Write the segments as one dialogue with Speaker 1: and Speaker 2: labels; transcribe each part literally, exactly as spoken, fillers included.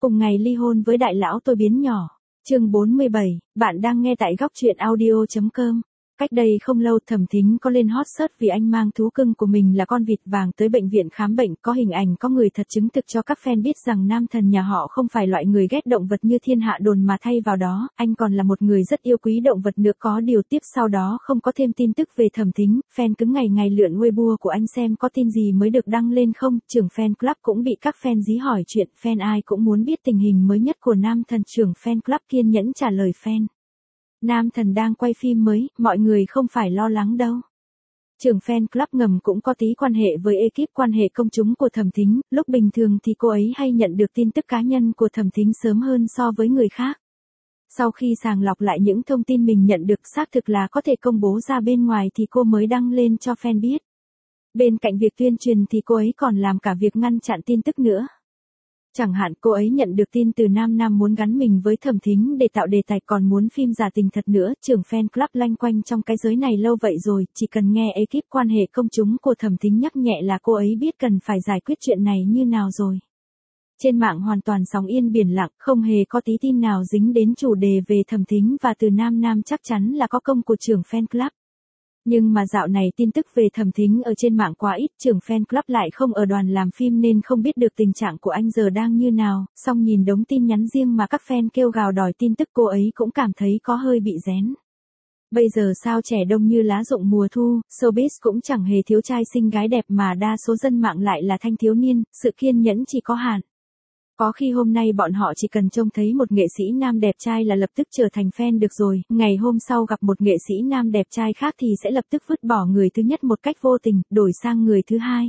Speaker 1: Cùng ngày ly hôn với đại lão tôi biến nhỏ. Chương bốn mươi bảy, bạn đang nghe tại góc truyện audio chấm com. Cách đây không lâu Thẩm Thính có lên hot search vì anh mang thú cưng của mình là con vịt vàng tới bệnh viện khám bệnh, có hình ảnh có người thật chứng thực cho các fan biết rằng nam thần nhà họ không phải loại người ghét động vật như thiên hạ đồn mà thay vào đó, anh còn là một người rất yêu quý động vật nữa. Có điều tiếp sau đó không có thêm tin tức về Thẩm Thính, fan cứng ngày ngày lượn Weibo của anh xem có tin gì mới được đăng lên không, trưởng fan club cũng bị các fan dí hỏi chuyện, fan ai cũng muốn biết tình hình mới nhất của nam thần. Trưởng fan club kiên nhẫn trả lời fan. Nam thần đang quay phim mới, mọi người không phải lo lắng đâu. Trưởng fan club ngầm cũng có tí quan hệ với ekip quan hệ công chúng của Thẩm Thính, lúc bình thường thì cô ấy hay nhận được tin tức cá nhân của Thẩm Thính sớm hơn so với người khác. Sau khi sàng lọc lại những thông tin mình nhận được xác thực là có thể công bố ra bên ngoài thì cô mới đăng lên cho fan biết. Bên cạnh việc tuyên truyền thì cô ấy còn làm cả việc ngăn chặn tin tức nữa. Chẳng hạn cô ấy nhận được tin từ nam nam muốn gắn mình với Thẩm Thính để tạo đề tài, còn muốn phim giả tình thật nữa. Trưởng fan club lanh quanh trong cái giới này lâu vậy rồi, chỉ cần nghe ekip quan hệ công chúng của Thẩm Thính nhắc nhẹ là cô ấy biết cần phải giải quyết chuyện này như nào rồi. Trên mạng hoàn toàn sóng yên biển lặng, không hề có tí tin nào dính đến chủ đề về Thẩm Thính, và từ nam nam chắc chắn là có công của trưởng fan club. Nhưng mà dạo này tin tức về Thẩm Thính ở trên mạng quá ít, trưởng fan club lại không ở đoàn làm phim nên không biết được tình trạng của anh giờ đang như nào, song nhìn đống tin nhắn riêng mà các fan kêu gào đòi tin tức cô ấy cũng cảm thấy có hơi bị rén. Bây giờ sao trẻ đông như lá rụng mùa thu, showbiz cũng chẳng hề thiếu trai xinh gái đẹp mà đa số dân mạng lại là thanh thiếu niên, sự kiên nhẫn chỉ có hạn. Có khi hôm nay bọn họ chỉ cần trông thấy một nghệ sĩ nam đẹp trai là lập tức trở thành fan được rồi, ngày hôm sau gặp một nghệ sĩ nam đẹp trai khác thì sẽ lập tức vứt bỏ người thứ nhất một cách vô tình, đổi sang người thứ hai.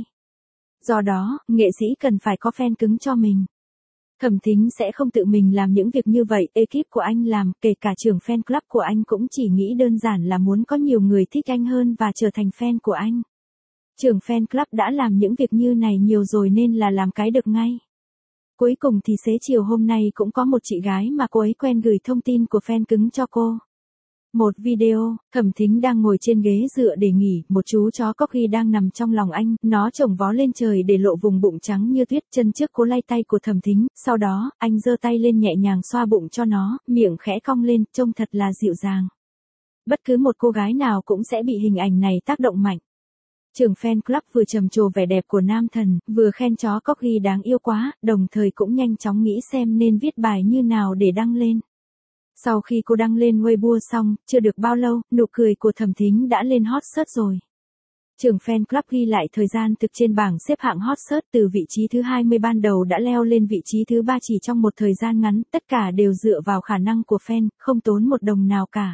Speaker 1: Do đó, nghệ sĩ cần phải có fan cứng cho mình. Thẩm Thính sẽ không tự mình làm những việc như vậy, ekip của anh làm, kể cả trưởng fan club của anh cũng chỉ nghĩ đơn giản là muốn có nhiều người thích anh hơn và trở thành fan của anh. Trưởng fan club đã làm những việc như này nhiều rồi nên là làm cái được ngay. Cuối cùng thì xế chiều hôm nay cũng có một chị gái mà cô ấy quen gửi thông tin của fan cứng cho cô. Một video, Thẩm Thính đang ngồi trên ghế dựa để nghỉ, một chú chó corgi đang nằm trong lòng anh, nó chồng vó lên trời để lộ vùng bụng trắng như tuyết, chân trước cố lay tay của Thẩm Thính, sau đó, anh giơ tay lên nhẹ nhàng xoa bụng cho nó, miệng khẽ cong lên, trông thật là dịu dàng. Bất cứ một cô gái nào cũng sẽ bị hình ảnh này tác động mạnh. Trưởng fan club vừa trầm trồ vẻ đẹp của nam thần, vừa khen chó corgi đáng yêu quá, đồng thời cũng nhanh chóng nghĩ xem nên viết bài như nào để đăng lên. Sau khi cô đăng lên Weibo xong, chưa được bao lâu, nụ cười của Thẩm Thính đã lên hot search rồi. Trưởng fan club ghi lại thời gian thực trên bảng xếp hạng hot search, từ vị trí thứ hai mươi ban đầu đã leo lên vị trí thứ ba chỉ trong một thời gian ngắn, tất cả đều dựa vào khả năng của fan, không tốn một đồng nào cả.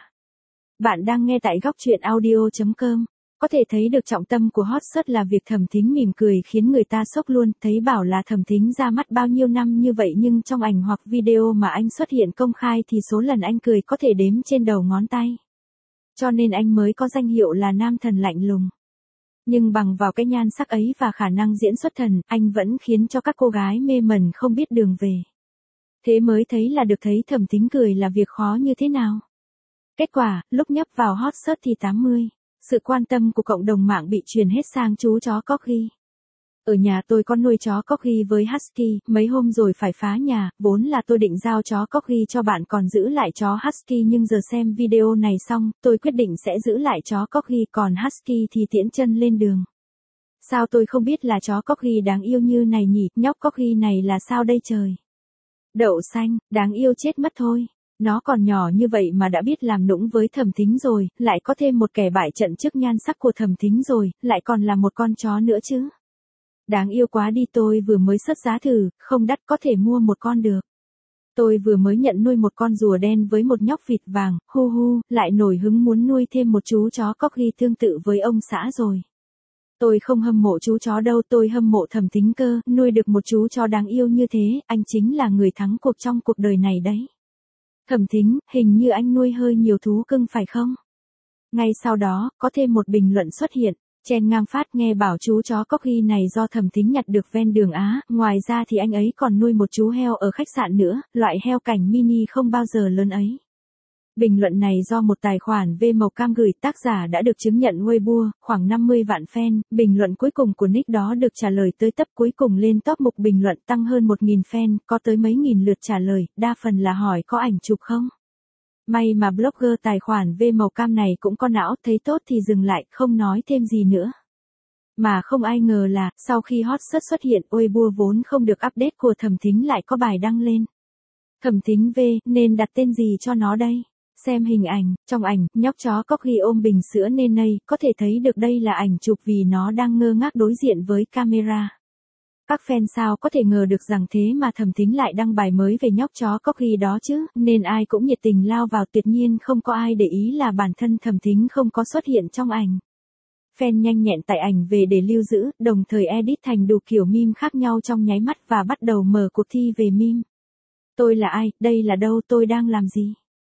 Speaker 1: Bạn đang nghe tại góc truyện audio chấm com. Có thể thấy được trọng tâm của hot search là việc Thẩm Thính mỉm cười khiến người ta sốc luôn, thấy bảo là Thẩm Thính ra mắt bao nhiêu năm như vậy nhưng trong ảnh hoặc video mà anh xuất hiện công khai thì số lần anh cười có thể đếm trên đầu ngón tay. Cho nên anh mới có danh hiệu là nam thần lạnh lùng. Nhưng bằng vào cái nhan sắc ấy và khả năng diễn xuất thần, anh vẫn khiến cho các cô gái mê mẩn không biết đường về. Thế mới thấy là được thấy Thẩm Thính cười là việc khó như thế nào. Kết quả, lúc nhấp vào hot search thì tám mươi. Sự quan tâm của cộng đồng mạng bị truyền hết sang chú chó corgi. Ở nhà tôi có nuôi chó corgi với husky, mấy hôm rồi phải phá nhà, vốn là tôi định giao chó corgi cho bạn còn giữ lại chó husky, nhưng giờ xem video này xong, tôi quyết định sẽ giữ lại chó corgi, còn husky thì tiễn chân lên đường. Sao tôi không biết là chó corgi đáng yêu như này nhỉ, nhóc corgi này là sao đây trời? Đậu xanh, đáng yêu chết mất thôi. Nó còn nhỏ như vậy mà đã biết làm nũng với Thẩm Thính rồi, lại có thêm một kẻ bại trận trước nhan sắc của Thẩm Thính rồi, lại còn là một con chó nữa chứ. Đáng yêu quá đi, tôi vừa mới xuất giá thử, không đắt có thể mua một con được. Tôi vừa mới nhận nuôi một con rùa đen với một nhóc vịt vàng, hu hu, lại nổi hứng muốn nuôi thêm một chú chó corgi tương tự với ông xã rồi. Tôi không hâm mộ chú chó đâu, tôi hâm mộ Thẩm Thính cơ, nuôi được một chú chó đáng yêu như thế, anh chính là người thắng cuộc trong cuộc đời này đấy. Thẩm Thính, hình như anh nuôi hơi nhiều thú cưng phải không? Ngay sau đó, có thêm một bình luận xuất hiện, chen ngang phát, nghe bảo chú chó corgi này do Thẩm Thính nhặt được ven đường Á, ngoài ra thì anh ấy còn nuôi một chú heo ở khách sạn nữa, loại heo cảnh mini không bao giờ lớn ấy. Bình luận này do một tài khoản V màu cam gửi, tác giả đã được chứng nhận Weibo, khoảng năm mươi vạn fan. Bình luận cuối cùng của nick đó được trả lời tới tấp cuối cùng lên top mục bình luận, tăng hơn một nghìn fan, có tới mấy nghìn lượt trả lời, đa phần là hỏi có ảnh chụp không. May mà blogger tài khoản V màu cam này cũng có não, thấy tốt thì dừng lại, không nói thêm gì nữa. Mà không ai ngờ là, sau khi hot search xuất hiện, Weibo vốn không được update của Thẩm Thính lại có bài đăng lên. Thẩm Thính V, nên đặt tên gì cho nó đây? Xem hình ảnh, trong ảnh, nhóc chó Corgi ôm bình sữa nên này, có thể thấy được đây là ảnh chụp vì nó đang ngơ ngác đối diện với camera. Các fan sao có thể ngờ được rằng thế mà Thẩm Thính lại đăng bài mới về nhóc chó Corgi đó chứ, nên ai cũng nhiệt tình lao vào, tuyệt nhiên không có ai để ý là bản thân Thẩm Thính không có xuất hiện trong ảnh. Fan nhanh nhẹn tải ảnh về để lưu giữ, đồng thời edit thành đủ kiểu meme khác nhau trong nháy mắt và bắt đầu mở cuộc thi về meme. Tôi là ai, đây là đâu, tôi đang làm gì?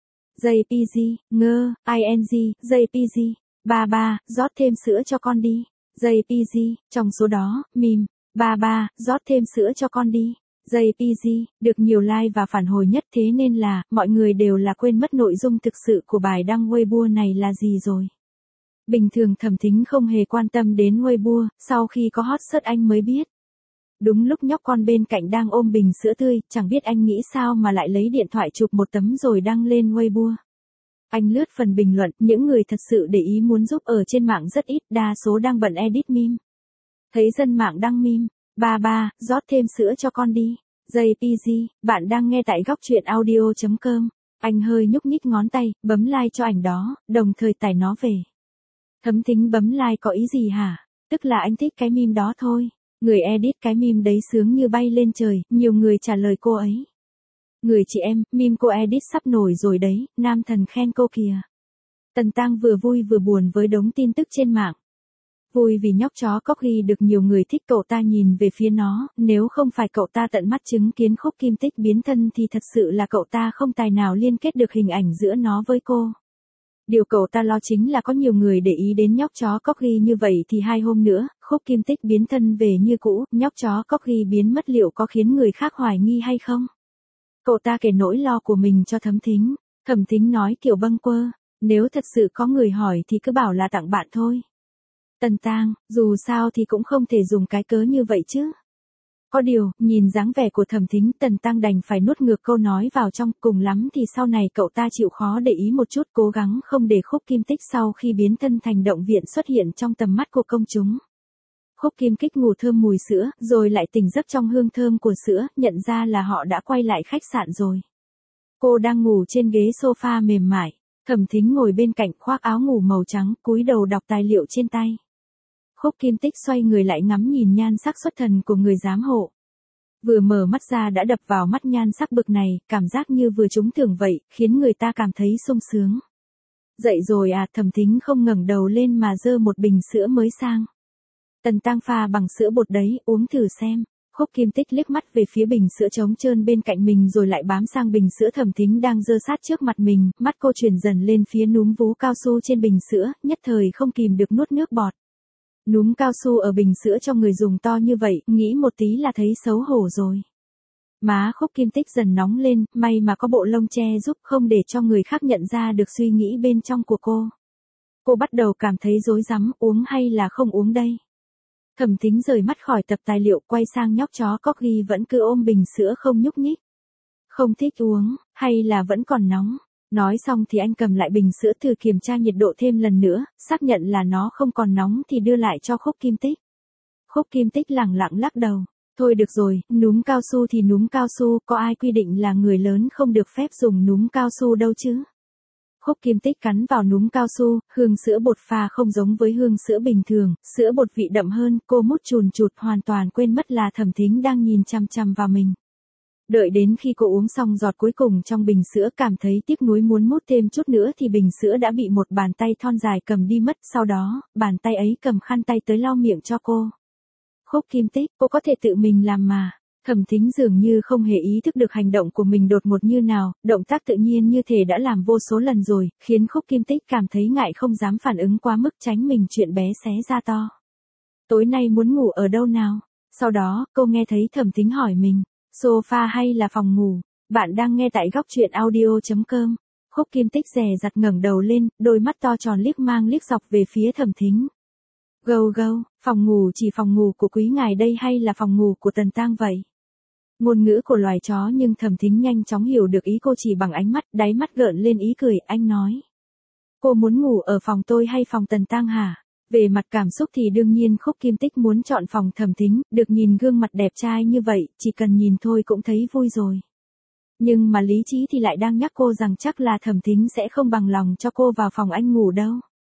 Speaker 1: gi pê giê, ngơ, ing, gi pê giê, ba ba, rót thêm sữa cho con đi. gi pê giê, trong số đó, meme, ba ba, rót thêm sữa cho con đi. gi pê giê, được nhiều like và phản hồi nhất, thế nên là, mọi người đều là quên mất nội dung thực sự của bài đăng Weibo này là gì rồi. Bình thường Thẩm Thính không hề quan tâm đến Weibo, sau khi có hot search anh mới biết. Đúng lúc nhóc con bên cạnh đang ôm bình sữa tươi, chẳng biết anh nghĩ sao mà lại lấy điện thoại chụp một tấm rồi đăng lên Weibo. Anh lướt phần bình luận, những người thật sự để ý muốn giúp ở trên mạng rất ít, đa số đang bận edit meme. Thấy dân mạng đăng meme, ba ba, rót thêm sữa cho con đi. gi pê giê, bạn đang nghe tại góc truyện audio chấm com. Anh hơi nhúc nhích ngón tay, bấm like cho ảnh đó, đồng thời tải nó về. Thẩm Thính bấm like có ý gì hả? Tức là anh thích cái meme đó thôi. Người edit cái meme đấy sướng như bay lên trời, nhiều người trả lời cô ấy. Người chị em, meme cô edit sắp nổi rồi đấy, nam thần khen cô kìa. Tần Tang vừa vui vừa buồn với đống tin tức trên mạng. Vui vì nhóc chó Corgi được nhiều người thích, cậu ta nhìn về phía nó, nếu không phải cậu ta tận mắt chứng kiến Khúc Kim Tích biến thân thì thật sự là cậu ta không tài nào liên kết được hình ảnh giữa nó với cô. Điều cậu ta lo chính là có nhiều người để ý đến nhóc chó Corgi như vậy thì hai hôm nữa, Khúc Kim Tích biến thân về như cũ, nhóc chó Corgi biến mất liệu có khiến người khác hoài nghi hay không? Cậu ta kể nỗi lo của mình cho Thẩm Thính. Thẩm Thính nói kiểu bâng quơ, nếu thật sự có người hỏi thì cứ bảo là tặng bạn thôi. Tần Tang, dù sao thì cũng không thể dùng cái cớ như vậy chứ. Có điều, nhìn dáng vẻ của Thẩm Thính, Tần Tang đành phải nuốt ngược câu nói vào trong, cùng lắm thì sau này cậu ta chịu khó để ý một chút, cố gắng không để Khúc Kim Tích sau khi biến thân thành động viện xuất hiện trong tầm mắt của công chúng. Khúc Kim Tích ngủ thơm mùi sữa, rồi lại tỉnh giấc trong hương thơm của sữa, nhận ra là họ đã quay lại khách sạn rồi. Cô đang ngủ trên ghế sofa mềm mại, Thẩm Thính ngồi bên cạnh khoác áo ngủ màu trắng, cúi đầu đọc tài liệu trên tay. Khúc Kim Tích xoay người lại ngắm nhìn nhan sắc xuất thần của người giám hộ. Vừa mở mắt ra đã đập vào mắt nhan sắc bực này, cảm giác như vừa trúng thưởng vậy, khiến người ta cảm thấy sung sướng. Dậy rồi à, Thẩm Thính không ngẩng đầu lên mà giơ một bình sữa mới sang. Tần Tang pha bằng sữa bột đấy, uống thử xem. Khúc Kim Tích liếc mắt về phía bình sữa trống trơn bên cạnh mình rồi lại bám sang bình sữa Thẩm Thính đang giơ sát trước mặt mình, mắt cô chuyển dần lên phía núm vú cao su trên bình sữa, nhất thời không kìm được nuốt nước bọt. Núm cao su ở bình sữa cho người dùng to như vậy, nghĩ một tí là thấy xấu hổ rồi. Má Khúc Kim Tích dần nóng lên, may mà có bộ lông che giúp không để cho người khác nhận ra được suy nghĩ bên trong của cô. Cô bắt đầu cảm thấy rối rắm, uống hay là không uống đây. Thẩm Thính rời mắt khỏi tập tài liệu, quay sang nhóc chó Corgi vẫn cứ ôm bình sữa không nhúc nhích. Không thích uống, hay là vẫn còn nóng? Nói xong thì anh cầm lại bình sữa thử kiểm tra nhiệt độ thêm lần nữa, xác nhận là nó không còn nóng thì đưa lại cho Khúc Kim Tích. Khúc Kim Tích lẳng lặng lắc đầu. Thôi được rồi, núm cao su thì núm cao su, có ai quy định là người lớn không được phép dùng núm cao su đâu chứ? Khúc Kim Tích cắn vào núm cao su, hương sữa bột pha không giống với hương sữa bình thường, sữa bột vị đậm hơn, cô mút chùn chụt hoàn toàn quên mất là Thẩm Thính đang nhìn chăm chăm vào mình. Đợi đến khi cô uống xong giọt cuối cùng trong bình sữa cảm thấy tiếc nuối muốn mút thêm chút nữa thì bình sữa đã bị một bàn tay thon dài cầm đi mất, sau đó, bàn tay ấy cầm khăn tay tới lau miệng cho cô. Khúc Kim Tích, cô có thể tự mình làm mà. Thẩm Thính dường như không hề ý thức được hành động của mình đột ngột như nào, động tác tự nhiên như thể đã làm vô số lần rồi, khiến Khúc Kim Tích cảm thấy ngại không dám phản ứng quá mức tránh mình chuyện bé xé ra to. Tối nay muốn ngủ ở đâu nào? Sau đó, cô nghe thấy Thẩm Thính hỏi mình, sofa hay là phòng ngủ? Bạn đang nghe tại góc truyện audio chấm com. Khúc Kim Tích dè dặt ngẩng đầu lên, đôi mắt to tròn liếc mang liếc dọc về phía Thẩm Thính. Gâu gâu, phòng ngủ chỉ phòng ngủ của quý ngài đây hay là phòng ngủ của Tần Tang vậy? Ngôn ngữ của loài chó nhưng Thẩm Thính nhanh chóng hiểu được ý cô chỉ bằng ánh mắt, đáy mắt gợn lên ý cười, anh nói. Cô muốn ngủ ở phòng tôi hay phòng Tần Tang hả? Về mặt cảm xúc thì đương nhiên Khúc Kim Tích muốn chọn phòng Thẩm Thính, được nhìn gương mặt đẹp trai như vậy, chỉ cần nhìn thôi cũng thấy vui rồi. Nhưng mà lý trí thì lại đang nhắc cô rằng chắc là Thẩm Thính sẽ không bằng lòng cho cô vào phòng anh ngủ đâu.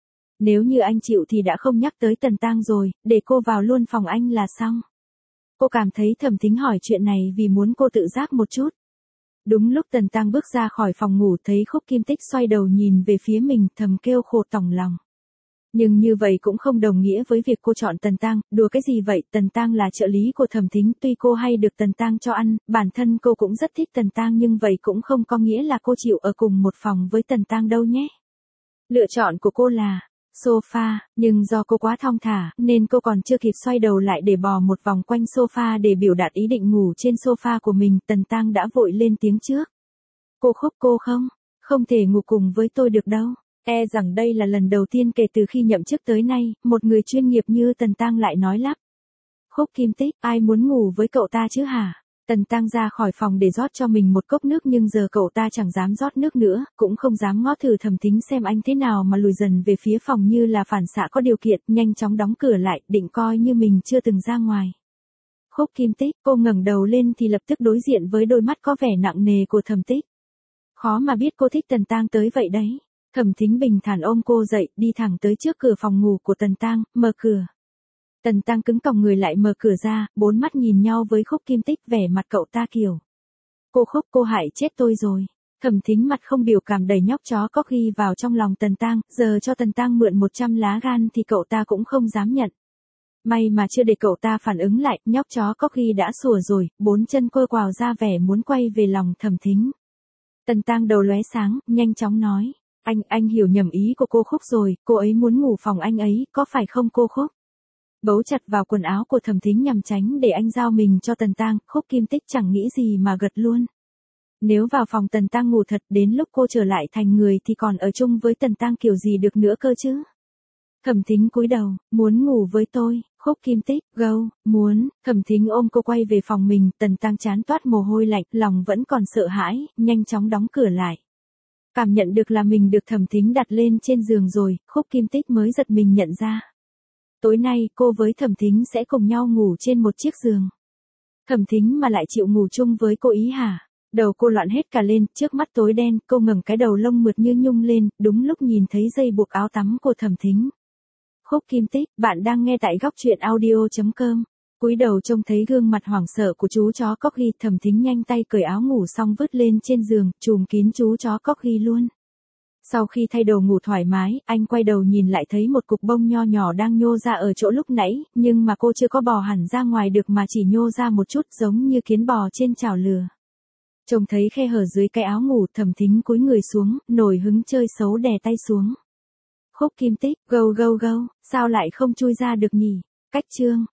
Speaker 1: Nếu như anh chịu thì đã không nhắc tới Tần Tang rồi, để cô vào luôn phòng anh là xong. Cô cảm thấy Thẩm Thính hỏi chuyện này vì muốn cô tự giác một chút. Đúng lúc Tần Tang bước ra khỏi phòng ngủ thấy Khúc Kim Tích xoay đầu nhìn về phía mình, thầm kêu khổ tòng lòng. Nhưng như vậy cũng không đồng nghĩa với việc cô chọn Tần Tang, đùa cái gì vậy, Tần Tang là trợ lý của Thẩm Thính, tuy cô hay được Tần Tang cho ăn, bản thân cô cũng rất thích Tần Tang nhưng vậy cũng không có nghĩa là cô chịu ở cùng một phòng với Tần Tang đâu nhé. Lựa chọn của cô là sofa, nhưng do cô quá thong thả, nên cô còn chưa kịp xoay đầu lại để bò một vòng quanh sofa để biểu đạt ý định ngủ trên sofa của mình, Tần Tang đã vội lên tiếng trước. Cô Khúc cô không, không thể ngủ cùng với tôi được đâu. E rằng đây là lần đầu tiên kể từ khi nhậm chức tới nay, một người chuyên nghiệp như Tần Tang lại nói lắp. Khúc Kim Tích, ai muốn ngủ với cậu ta chứ hả? Tần Tang ra khỏi phòng để rót cho mình một cốc nước nhưng giờ cậu ta chẳng dám rót nước nữa, cũng không dám ngó thử Thẩm Thính xem anh thế nào mà lùi dần về phía phòng như là phản xạ có điều kiện, nhanh chóng đóng cửa lại, định coi như mình chưa từng ra ngoài. Khúc Kim Tích, cô ngẩng đầu lên thì lập tức đối diện với đôi mắt có vẻ nặng nề của Thẩm Tích. Khó mà biết cô thích Tần Tang tới vậy đấy. Thẩm Thính bình thản ôm cô dậy, đi thẳng tới trước cửa phòng ngủ của Tần Tang, mở cửa. Tần Tang cứng còng người lại mở cửa ra, bốn mắt nhìn nhau với Khúc Kim Tích, vẻ mặt cậu ta kiểu. Cô Khúc, cô hại chết tôi rồi. Thẩm Thính mặt không biểu cảm đẩy nhóc chó Corgi vào trong lòng Tần Tang, giờ cho Tần Tang mượn một trăm lá gan thì cậu ta cũng không dám nhận. May mà chưa để cậu ta phản ứng lại, nhóc chó Corgi đã sủa rồi, bốn chân cô quào ra vẻ muốn quay về lòng Thẩm Thính. Tần Tang đầu lóe sáng, nhanh chóng nói. Anh, anh hiểu nhầm ý của cô Khúc rồi, cô ấy muốn ngủ phòng anh ấy, có phải không cô Khúc? Bấu chặt vào quần áo của Thẩm Thính nhằm tránh để anh giao mình cho Tần Tang, Khúc Kim Tích chẳng nghĩ gì mà gật luôn. Nếu vào phòng Tần Tang ngủ thật, đến lúc cô trở lại thành người thì còn ở chung với Tần Tang kiểu gì được nữa cơ chứ? Thẩm Thính cúi đầu, muốn ngủ với tôi, Khúc Kim Tích, gâu, muốn, Thẩm Thính ôm cô quay về phòng mình, Tần Tang chán toát mồ hôi lạnh, lòng vẫn còn sợ hãi, nhanh chóng đóng cửa lại. Cảm nhận được là mình được Thẩm Thính đặt lên trên giường rồi, Khúc Kim Tích mới giật mình nhận ra. Tối nay cô với Thẩm Thính sẽ cùng nhau ngủ trên một chiếc giường. Thẩm Thính mà lại chịu ngủ chung với cô ý hả? Đầu cô loạn hết cả lên, trước mắt tối đen, cô ngẩng cái đầu lông mượt như nhung lên, đúng lúc nhìn thấy dây buộc áo tắm của Thẩm Thính. Khúc Kim Tích, bạn đang nghe tại góc truyện audio chấm com. Cúi đầu trông thấy gương mặt hoảng sợ của chú chó Corgi, Thẩm Thính nhanh tay cởi áo ngủ xong vứt lên trên giường, trùm kín chú chó Corgi luôn. Sau khi thay đồ ngủ thoải mái, anh quay đầu nhìn lại thấy một cục bông nho nhỏ đang nhô ra ở chỗ lúc nãy, nhưng mà cô chưa có bò hẳn ra ngoài được mà chỉ nhô ra một chút giống như kiến bò trên chảo lửa. Trông thấy khe hở dưới cái áo ngủ, Thẩm Thính cúi người xuống, nổi hứng chơi xấu đè tay xuống. Khúc Kim Tích, gâu gâu gâu, sao lại không chui ra được nhỉ? Cách chương.